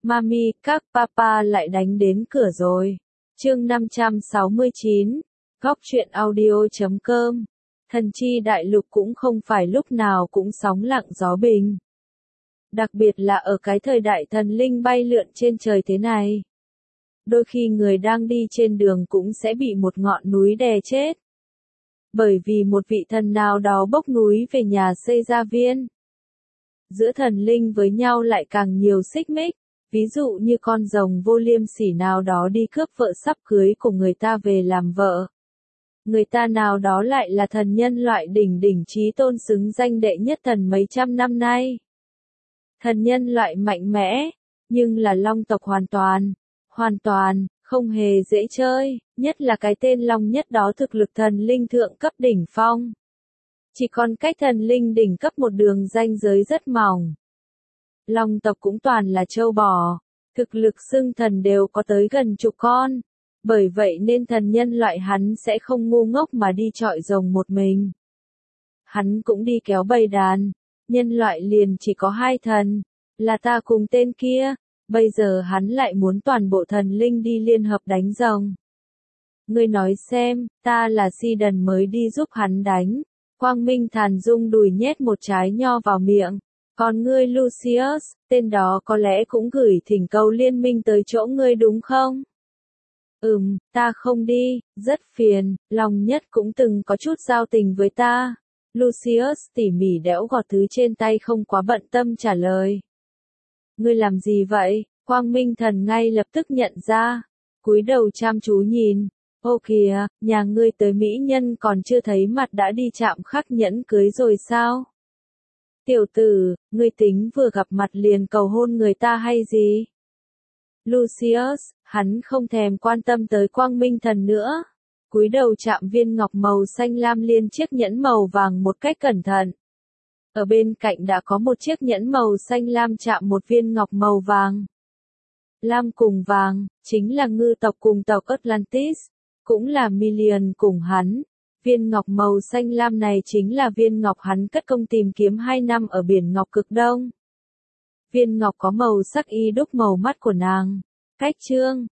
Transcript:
Mami, các papa lại đánh đến cửa rồi. Chương 569, Góc truyện audio.com. Thần chi đại lục cũng không phải lúc nào cũng sóng lặng gió bình. Đặc biệt là ở cái thời đại thần linh bay lượn trên trời thế này. Đôi khi người đang đi trên đường cũng sẽ bị một ngọn núi đè chết. Bởi vì một vị thần nào đó bốc núi về nhà xây gia viên. Giữa thần linh với nhau lại càng nhiều xích mích. Ví dụ như con rồng vô liêm sỉ nào đó đi cướp vợ sắp cưới của người ta về làm vợ. Người ta nào đó lại là thần nhân loại đỉnh đỉnh chí tôn xứng danh đệ nhất thần mấy trăm năm nay. Thần nhân loại mạnh mẽ, nhưng là long tộc hoàn toàn, không hề dễ chơi, nhất là cái tên long nhất đó thực lực thần linh thượng cấp đỉnh phong. Chỉ còn cách thần linh đỉnh cấp một đường ranh giới rất mỏng. Long tộc cũng toàn là trâu bò, thực lực xưng thần đều có tới gần chục con, bởi vậy nên thần nhân loại hắn sẽ không ngu ngốc mà đi chọi rồng một mình. Hắn cũng đi kéo bầy đàn, nhân loại liền chỉ có hai thần, là ta cùng tên kia, bây giờ hắn lại muốn toàn bộ thần linh đi liên hợp đánh rồng. Ngươi nói xem, ta là si đần mới đi giúp hắn đánh. Quang Minh Thàn Dung đùi nhét một trái nho vào miệng. Còn ngươi Lucius, tên đó có lẽ cũng gửi thỉnh cầu liên minh tới chỗ ngươi đúng không? Ta không đi, rất phiền, Long Nhất cũng từng có chút giao tình với ta. Lucius tỉ mỉ đẽo gọt thứ trên tay không quá bận tâm trả lời. Ngươi làm gì vậy? Quang Minh Thần ngay lập tức nhận ra, cúi đầu chăm chú nhìn. Ô kìa, nhà ngươi tới mỹ nhân còn chưa thấy mặt đã đi chạm khắc nhẫn cưới rồi sao? Tiểu tử, ngươi tính vừa gặp mặt liền cầu hôn người ta hay gì? Lucius, hắn không thèm quan tâm tới Quang Minh Thần nữa. Cúi đầu chạm viên ngọc màu xanh lam liên chiếc nhẫn màu vàng một cách cẩn thận. Ở bên cạnh đã có một chiếc nhẫn màu xanh lam chạm một viên ngọc màu vàng. Lam cùng vàng, chính là ngư tộc cùng tộc Atlantis, cũng là Million cùng hắn. Viên ngọc màu xanh lam này chính là viên ngọc hắn cất công tìm kiếm 2 năm ở biển ngọc cực đông. Viên ngọc có màu sắc y đúc màu mắt của nàng. Cách chương,